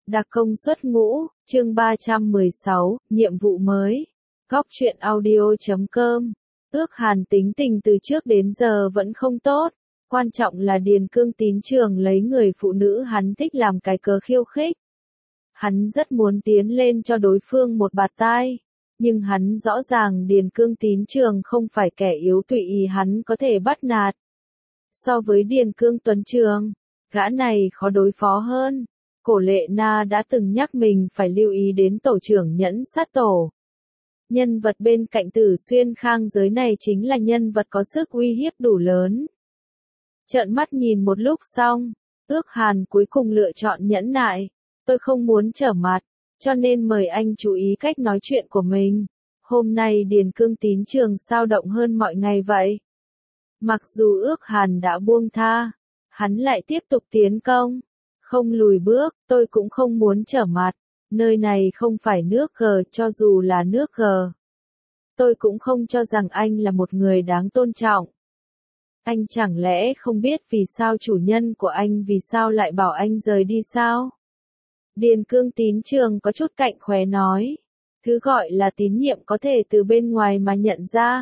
Đặc công xuất ngũ, chương 316, nhiệm vụ mới. Góc truyện audio.com. Ước Hàn tính tình từ trước đến giờ vẫn không tốt. Quan trọng là Điền Cương Tín Trường lấy người phụ nữ hắn thích làm cái cớ khiêu khích. Hắn rất muốn tiến lên cho đối phương một bạt tai. Nhưng hắn rõ ràng Điền Cương Tín Trường không phải kẻ yếu tùy ý hắn có thể bắt nạt. So với Điền Cương Tuấn Trường, gã này khó đối phó hơn. Cổ Lệ Na đã từng nhắc mình phải lưu ý đến tổ trưởng Nhẫn Sát Tổ. Nhân vật bên cạnh Tử Xuyên Khang giới này chính là nhân vật có sức uy hiếp đủ lớn. Trợn mắt nhìn một lúc xong, Ước Hàn cuối cùng lựa chọn nhẫn nại. Tôi không muốn trở mặt, cho nên mời anh chú ý cách nói chuyện của mình. Hôm nay Điền Cương Tín Trường sao động hơn mọi ngày vậy. Mặc dù Ước Hàn đã buông tha, hắn lại tiếp tục tiến công. Không lùi bước, tôi cũng không muốn trở mặt. Nơi này không phải nước G, cho dù là nước G. Tôi cũng không cho rằng anh là một người đáng tôn trọng. Anh chẳng lẽ không biết vì sao chủ nhân của anh vì sao lại bảo anh rời đi sao? Điền Cương Tín Trường có chút cạnh khóe nói. Thứ gọi là tín nhiệm có thể từ bên ngoài mà nhận ra.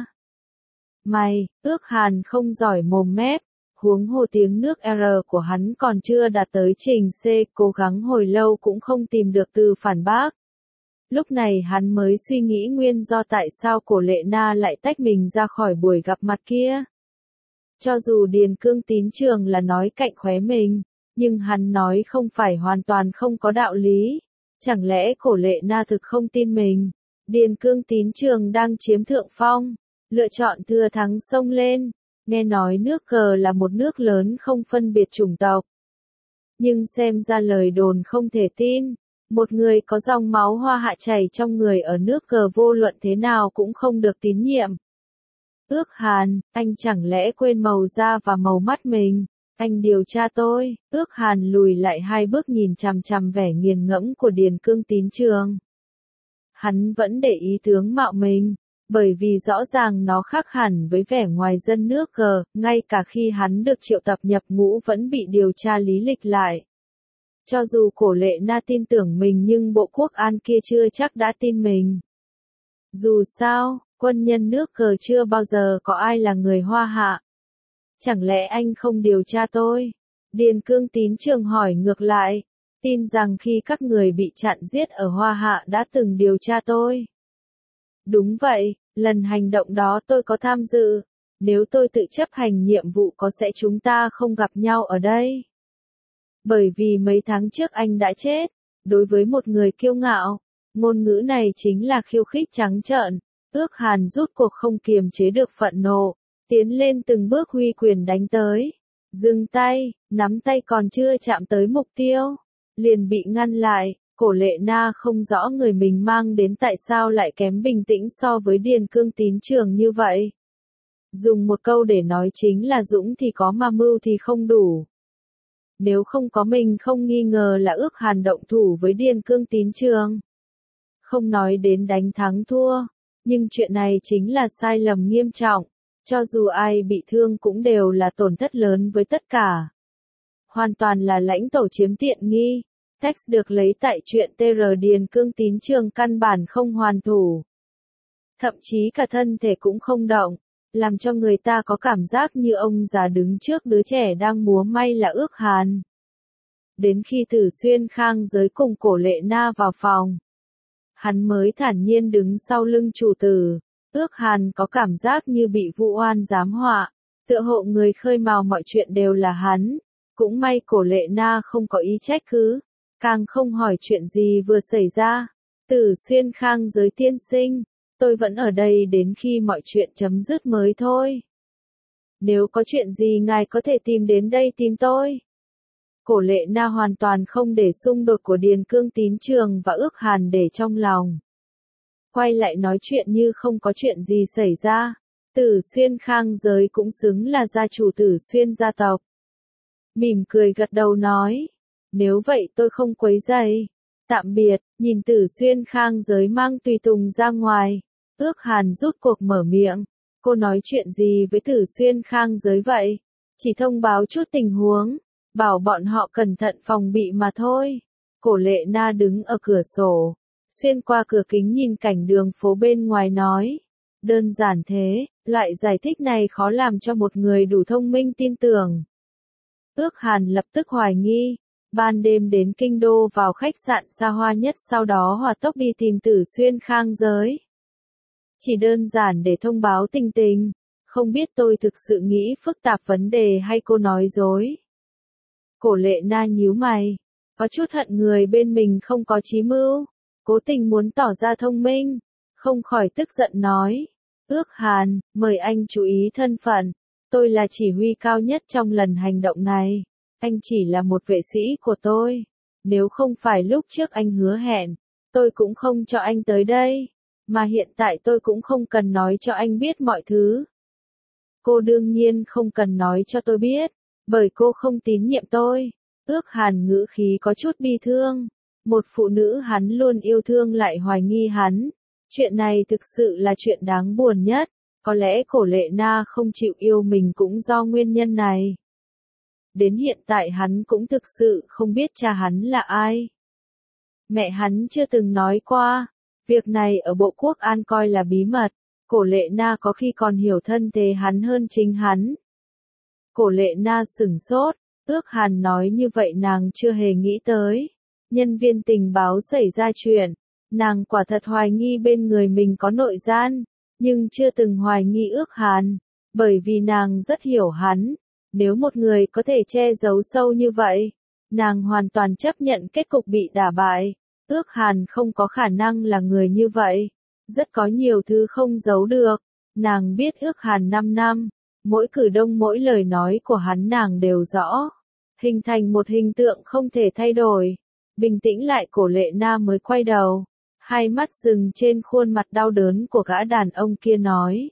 Mày, Ước Hàn không giỏi mồm mép. Huống hồ tiếng nước R của hắn còn chưa đạt tới trình C, cố gắng hồi lâu cũng không tìm được từ phản bác. Lúc này hắn mới suy nghĩ nguyên do tại sao Cổ Lệ Na lại tách mình ra khỏi buổi gặp mặt kia. Cho dù Điền Cương Tín Trường là nói cạnh khóe mình, nhưng hắn nói không phải hoàn toàn không có đạo lý. Chẳng lẽ Cổ Lệ Na thực không tin mình? Điền Cương Tín Trường đang chiếm thượng phong, lựa chọn thừa thắng xông lên. Nghe nói nước G là một nước lớn không phân biệt chủng tộc. Nhưng xem ra lời đồn không thể tin. Một người có dòng máu Hoa Hạ chảy trong người ở nước G vô luận thế nào cũng không được tín nhiệm. Ước Hàn, anh chẳng lẽ quên màu da và màu mắt mình? Anh điều tra tôi. Ước Hàn lùi lại 2 bước nhìn chằm chằm vẻ nghiền ngẫm của Điền Cương Tín Trường. Hắn vẫn để ý tướng mạo mình. Bởi vì rõ ràng nó khác hẳn với vẻ ngoài dân nước G, ngay cả khi hắn được triệu tập nhập ngũ vẫn bị điều tra lý lịch lại. Cho dù Cổ Lệ Na tin tưởng mình nhưng Bộ Quốc an kia chưa chắc đã tin mình. Dù sao, quân nhân nước G chưa bao giờ có ai là người Hoa Hạ. Chẳng lẽ anh không điều tra tôi? Điền Cương Tín Trường hỏi ngược lại, tin rằng khi các người bị chặn giết ở Hoa Hạ đã từng điều tra tôi. Đúng vậy, lần hành động đó tôi có tham dự. Nếu tôi tự chấp hành nhiệm vụ có sẽ chúng ta không gặp nhau ở đây. Bởi vì mấy tháng trước anh đã chết. Đối với một người kiêu ngạo, ngôn ngữ này chính là khiêu khích trắng trợn. Ước Hàn rút cuộc không kiềm chế được phẫn nộ, tiến lên từng bước huy quyền đánh tới. Dừng tay, nắm tay còn chưa chạm tới mục tiêu, liền bị ngăn lại. Cổ Lệ Na không rõ người mình mang đến tại sao lại kém bình tĩnh so với Điền Cương Tín Trường như vậy. Dùng một câu để nói chính là dũng thì có mà mưu thì không đủ. Nếu không có mình không nghi ngờ là Ước Hàn động thủ với Điền Cương Tín Trường. Không nói đến đánh thắng thua, nhưng chuyện này chính là sai lầm nghiêm trọng. Cho dù ai bị thương cũng đều là tổn thất lớn với tất cả. Hoàn toàn là lãnh tổ chiếm tiện nghi. Text được lấy tại truyện TR Điền Cương Tín Trường căn bản không hoàn thủ. Thậm chí cả thân thể cũng không động, làm cho người ta có cảm giác như ông già đứng trước đứa trẻ đang múa may là Ước Hàn. Đến khi Tử Xuyên Khang giới cùng Cổ Lệ Na vào phòng, hắn mới thản nhiên đứng sau lưng chủ tử. Ước Hàn có cảm giác như bị vu oan giám họa, tựa hộ người khơi mào mọi chuyện đều là hắn. Cũng may Cổ Lệ Na không có ý trách cứ. Càng không hỏi chuyện gì vừa xảy ra. Tử Xuyên Khang giới tiên sinh, tôi vẫn ở đây đến khi mọi chuyện chấm dứt mới thôi. Nếu có chuyện gì ngài có thể tìm đến đây tìm tôi. Cổ Lệ Na hoàn toàn không để xung đột của Điền Cương Tín Trường và Ước Hàn để trong lòng. Quay lại nói chuyện như không có chuyện gì xảy ra. Tử Xuyên Khang giới cũng xứng là gia chủ Tử Xuyên gia tộc. Mỉm cười gật đầu nói. Nếu vậy tôi không quấy rầy. Tạm biệt, nhìn Tử Xuyên Khang giới mang tùy tùng ra ngoài. Ước Hàn rút cuộc mở miệng. Cô nói chuyện gì với Tử Xuyên Khang giới vậy? Chỉ thông báo chút tình huống. Bảo bọn họ cẩn thận phòng bị mà thôi. Cổ Lệ Na đứng ở cửa sổ, xuyên qua cửa kính nhìn cảnh đường phố bên ngoài nói. Đơn giản thế, loại giải thích này khó làm cho một người đủ thông minh tin tưởng. Ước Hàn lập tức hoài nghi, ban đêm đến kinh đô vào khách sạn xa hoa nhất sau đó hỏa tốc đi tìm Tử Xuyên Khang Giới. Chỉ đơn giản để thông báo tình tình, không biết tôi thực sự nghĩ phức tạp vấn đề hay cô nói dối. Cổ Lệ Na nhíu mày, có chút hận người bên mình không có chí mưu, cố tình muốn tỏ ra thông minh, không khỏi tức giận nói. Ước Hàn, mời anh chú ý thân phận, tôi là chỉ huy cao nhất trong lần hành động này, anh chỉ là một vệ sĩ của tôi, nếu không phải lúc trước anh hứa hẹn, tôi cũng không cho anh tới đây, mà hiện tại tôi cũng không cần nói cho anh biết mọi thứ. Cô đương nhiên không cần nói cho tôi biết, bởi cô không tín nhiệm tôi. Ước Hàn ngữ khí có chút bi thương, một phụ nữ hắn luôn yêu thương lại hoài nghi hắn. Chuyện này thực sự là chuyện đáng buồn nhất, có lẽ Cổ Lệ Na không chịu yêu mình cũng do nguyên nhân này. Đến hiện tại hắn cũng thực sự không biết cha hắn là ai. Mẹ hắn chưa từng nói qua, việc này ở Bộ Quốc An coi là bí mật, Cổ Lệ Na có khi còn hiểu thân thế hắn hơn chính hắn. Cổ Lệ Na sửng sốt, Ước Hàn nói như vậy nàng chưa hề nghĩ tới. Nhân viên tình báo xảy ra chuyện, nàng quả thật hoài nghi bên người mình có nội gian, nhưng chưa từng hoài nghi Ước Hàn, bởi vì nàng rất hiểu hắn. Nếu một người có thể che giấu sâu như vậy, nàng hoàn toàn chấp nhận kết cục bị đả bại. Ước Hàn không có khả năng là người như vậy, rất có nhiều thứ không giấu được. Nàng biết Ước Hàn 5 năm, mỗi cử động mỗi lời nói của hắn nàng đều rõ, hình thành một hình tượng không thể thay đổi. Bình tĩnh lại Cổ Lệ Na mới quay đầu, hai mắt dừng trên khuôn mặt đau đớn của gã đàn ông kia nói.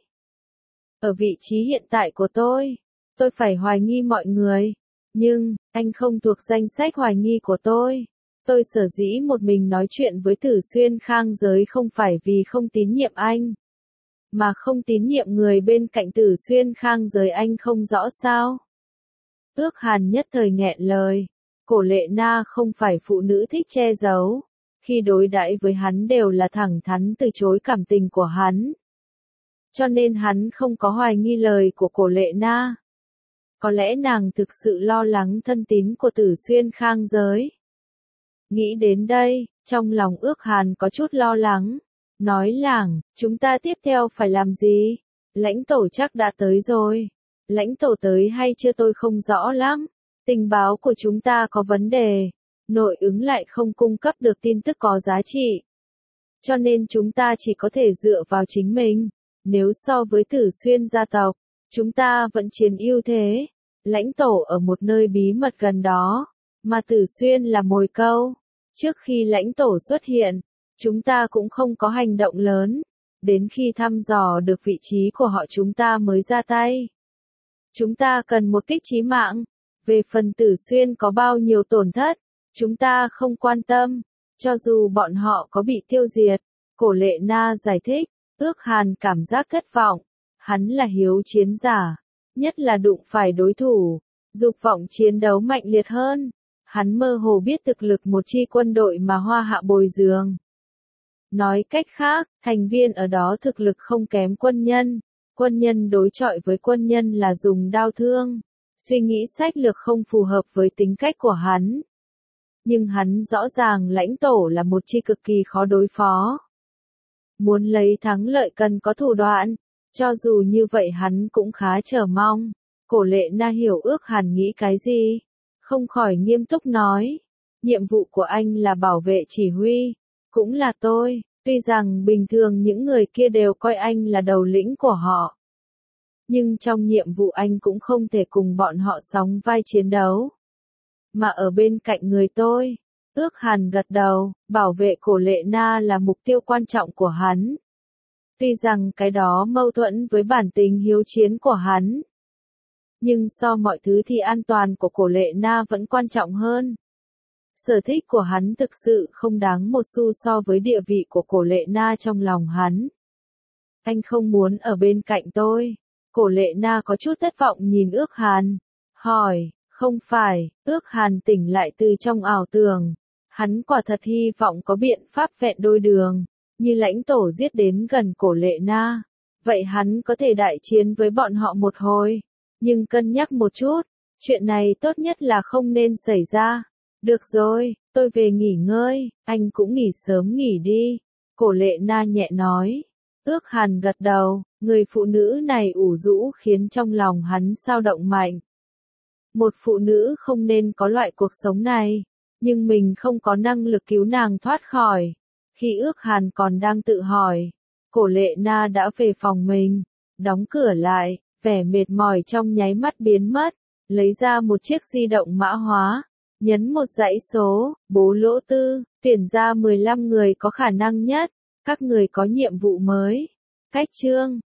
Ở vị trí hiện tại của tôi phải hoài nghi mọi người, nhưng, anh không thuộc danh sách hoài nghi của tôi. Tôi sở dĩ một mình nói chuyện với Tử Xuyên Khang Giới không phải vì không tín nhiệm anh, mà không tín nhiệm người bên cạnh Tử Xuyên Khang Giới anh không rõ sao. Ước Hàn nhất thời nghẹn lời, Cổ Lệ Na không phải phụ nữ thích che giấu, khi đối đãi với hắn đều là thẳng thắn từ chối cảm tình của hắn. Cho nên hắn không có hoài nghi lời của Cổ Lệ Na. Có lẽ nàng thực sự lo lắng thân tín của Tử Xuyên Khang Giới. Nghĩ đến đây, trong lòng Ước Hàn có chút lo lắng, nói làng, chúng ta tiếp theo phải làm gì? Lãnh tổ chắc đã tới rồi. Lãnh tổ tới hay chưa tôi không rõ lắm. Tình báo của chúng ta có vấn đề. Nội ứng lại không cung cấp được tin tức có giá trị. Cho nên chúng ta chỉ có thể dựa vào chính mình. Nếu so với Tử Xuyên gia tộc, chúng ta vẫn chiếm ưu thế. Lãnh tổ ở một nơi bí mật gần đó, mà Tử Xuyên là mồi câu. Trước khi lãnh tổ xuất hiện, chúng ta cũng không có hành động lớn. Đến khi thăm dò được vị trí của họ chúng ta mới ra tay. Chúng ta cần một kích chí mạng. Về phần Tử Xuyên có bao nhiêu tổn thất, chúng ta không quan tâm. Cho dù bọn họ có bị tiêu diệt, Cổ Lệ Na giải thích. Ước Hàn cảm giác thất vọng. Hắn là hiếu chiến giả, nhất là đụng phải đối thủ, dục vọng chiến đấu mạnh liệt hơn. Hắn mơ hồ biết thực lực một chi quân đội mà Hoa Hạ bồi dưỡng. Nói cách khác, thành viên ở đó thực lực không kém quân nhân. Quân nhân đối chọi với quân nhân là dùng đao thương. Suy nghĩ sách lược không phù hợp với tính cách của hắn. Nhưng hắn rõ ràng lãnh tổ là một chi cực kỳ khó đối phó. Muốn lấy thắng lợi cần có thủ đoạn. Cho dù như vậy hắn cũng khá chờ mong. Cổ Lệ Na hiểu Ước Hàn nghĩ cái gì. Không khỏi nghiêm túc nói. Nhiệm vụ của anh là bảo vệ chỉ huy. Cũng là tôi. Tuy rằng bình thường những người kia đều coi anh là đầu lĩnh của họ. Nhưng trong nhiệm vụ anh cũng không thể cùng bọn họ sóng vai chiến đấu. Mà ở bên cạnh người tôi. Ước Hàn gật đầu, bảo vệ Cổ Lệ Na là mục tiêu quan trọng của hắn. Tuy rằng cái đó mâu thuẫn với bản tính hiếu chiến của hắn. Nhưng so mọi thứ thì an toàn của Cổ Lệ Na vẫn quan trọng hơn. Sở thích của hắn thực sự không đáng một xu so với địa vị của Cổ Lệ Na trong lòng hắn. Anh không muốn ở bên cạnh tôi. Cổ Lệ Na có chút thất vọng nhìn Ước Hàn. Hỏi, không phải, Ước Hàn tỉnh lại từ trong ảo tưởng. Hắn quả thật hy vọng có biện pháp vẹn đôi đường, như lãnh tổ giết đến gần Cổ Lệ Na. Vậy hắn có thể đại chiến với bọn họ một hồi, nhưng cân nhắc một chút, chuyện này tốt nhất là không nên xảy ra. Được rồi, tôi về nghỉ ngơi, anh cũng nghỉ sớm nghỉ đi. Cổ Lệ Na nhẹ nói. Ước Hàn gật đầu, người phụ nữ này ủ rũ khiến trong lòng hắn dao động mạnh. Một phụ nữ không nên có loại cuộc sống này, nhưng mình không có năng lực cứu nàng thoát khỏi. Khi Ước Hàn còn đang tự hỏi, Cổ Lệ Na đã về phòng mình, đóng cửa lại, vẻ mệt mỏi trong nháy mắt biến mất, lấy ra một chiếc di động mã hóa, nhấn một dãy số, Bố Lỗ Tư, tuyển ra 15 người có khả năng nhất, các người có nhiệm vụ mới. Cách chương